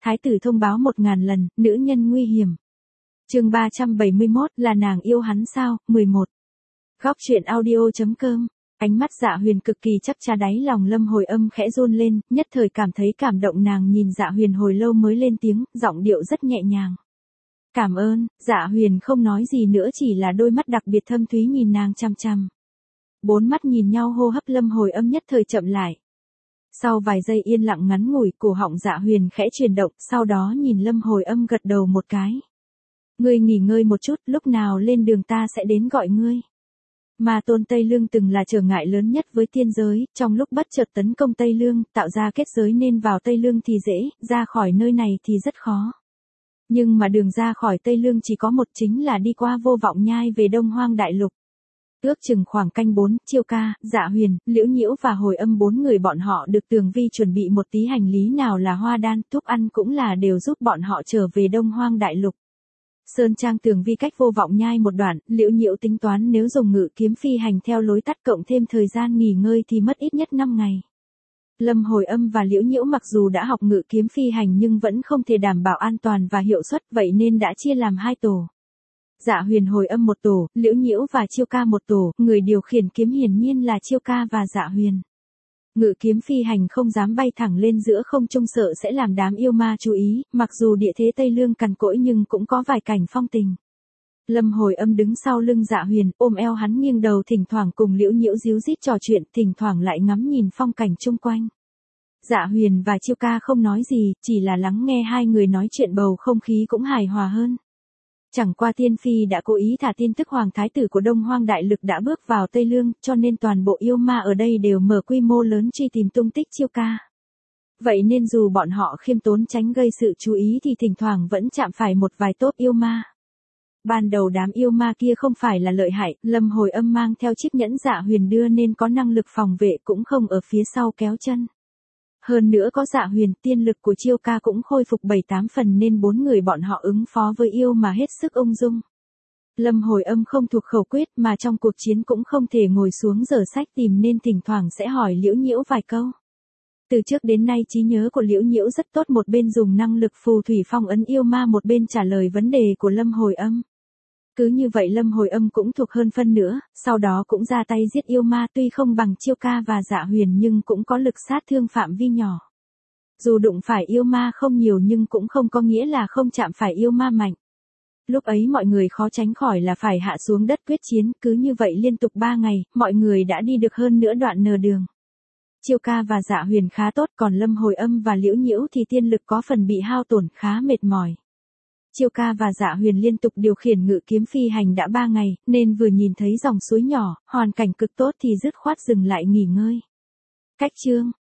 Thái tử thông báo 1000 lần, nữ nhân nguy hiểm. Chương 371, là nàng yêu hắn sao? 11. Góc truyện audio.com. Ánh mắt Dạ Huyền cực kỳ chắp chá, đáy lòng Lâm Hồi Âm khẽ run lên, nhất thời cảm thấy cảm động, nàng nhìn Dạ Huyền hồi lâu mới lên tiếng, giọng điệu rất nhẹ nhàng. Cảm ơn. Dạ Huyền không nói gì nữa, chỉ là đôi mắt đặc biệt thâm thúy nhìn nàng chằm chằm. Bốn mắt nhìn nhau, hô hấp Lâm Hồi Âm nhất thời chậm lại. Sau vài giây yên lặng ngắn ngủi, cổ họng Dạ Huyền khẽ chuyển động, sau đó nhìn Lâm Hồi Âm gật đầu một cái. Ngươi nghỉ ngơi một chút, lúc nào lên đường ta sẽ đến gọi ngươi. Ma tôn Tây Lương từng là trở ngại lớn nhất với tiên giới, trong lúc bất chợt tấn công Tây Lương, tạo ra kết giới nên vào Tây Lương thì dễ, ra khỏi nơi này thì rất khó. Nhưng mà đường ra khỏi Tây Lương chỉ có một, chính là đi qua Vô Vọng Nhai về Đông Hoang Đại Lục. Ước chừng khoảng canh 4, Chiêu Ca, Dạ Huyền, Liễu Nhiễu và Hồi Âm, 4 người bọn họ được Tường Vi chuẩn bị một tí hành lý, nào là hoa đan, thuốc ăn cũng là đều giúp bọn họ trở về Đông Hoang Đại Lục. Sơn Trang Tường Vi cách Vô Vọng Nhai một đoạn, Liễu Nhiễu tính toán nếu dùng ngự kiếm phi hành theo lối tắt cộng thêm thời gian nghỉ ngơi thì mất ít nhất 5 ngày. Lâm Hồi Âm và Liễu Nhiễu mặc dù đã học ngự kiếm phi hành nhưng vẫn không thể đảm bảo an toàn và hiệu suất, vậy nên đã chia làm 2 tổ. Dạ Huyền Hồi Âm một tổ, Liễu Nhiễu và Chiêu Ca một tổ, người điều khiển kiếm hiển nhiên là Chiêu Ca và Dạ Huyền. Ngự kiếm phi hành không dám bay thẳng lên giữa không trung, sợ sẽ làm đám yêu ma chú ý, mặc dù địa thế Tây Lương cằn cỗi nhưng cũng có vài cảnh phong tình. Lâm Hồi Âm đứng sau lưng Dạ Huyền, ôm eo hắn nghiêng đầu, thỉnh thoảng cùng Liễu Nhiễu díu dít trò chuyện, thỉnh thoảng lại ngắm nhìn phong cảnh chung quanh. Dạ Huyền và Chiêu Ca không nói gì, chỉ là lắng nghe hai người nói chuyện, bầu không khí cũng hài hòa hơn. Chẳng qua Tiên Phi đã cố ý thả tin tức Hoàng Thái tử của Đông Hoang Đại Lục đã bước vào Tây Lương, cho nên toàn bộ yêu ma ở đây đều mở quy mô lớn truy tìm tung tích Chiêu Ca. Vậy nên dù bọn họ khiêm tốn tránh gây sự chú ý thì thỉnh thoảng vẫn chạm phải một vài tốp yêu ma. Ban đầu đám yêu ma kia không phải là lợi hại, Lâm Hồi Âm mang theo chiếc nhẫn Dạ Huyền đưa nên có năng lực phòng vệ, cũng không ở phía sau kéo chân. Hơn nữa có Dạ Huyền, tiên lực của Chiêu Ca cũng khôi phục 7-8 phần nên 4 người bọn họ ứng phó với yêu mà hết sức ung dung. Lâm Hồi Âm không thuộc khẩu quyết mà trong cuộc chiến cũng không thể ngồi xuống dở sách tìm nên thỉnh thoảng sẽ hỏi Liễu Nhiễu vài câu. Từ trước đến nay trí nhớ của Liễu Nhiễu rất tốt, một bên dùng năng lực phù thủy phong ấn yêu ma, một bên trả lời vấn đề của Lâm Hồi Âm. Cứ như vậy Lâm Hồi Âm cũng thuộc hơn phân nữa, sau đó cũng ra tay giết yêu ma, tuy không bằng Chiêu Ca và Dạ Huyền nhưng cũng có lực sát thương phạm vi nhỏ. Dù đụng phải yêu ma không nhiều nhưng cũng không có nghĩa là không chạm phải yêu ma mạnh. Lúc ấy mọi người khó tránh khỏi là phải hạ xuống đất quyết chiến, cứ như vậy liên tục 3 ngày, mọi người đã đi được hơn nửa đoạn nửa đường. Chiêu Ca và Dạ Huyền khá tốt, còn Lâm Hồi Âm và Liễu Nhiễu thì tiên lực có phần bị hao tổn, khá mệt mỏi. Chiêu Ca và Dạ Huyền liên tục điều khiển ngự kiếm phi hành đã 3 ngày, nên vừa nhìn thấy dòng suối nhỏ, hoàn cảnh cực tốt thì dứt khoát dừng lại nghỉ ngơi. Cách chương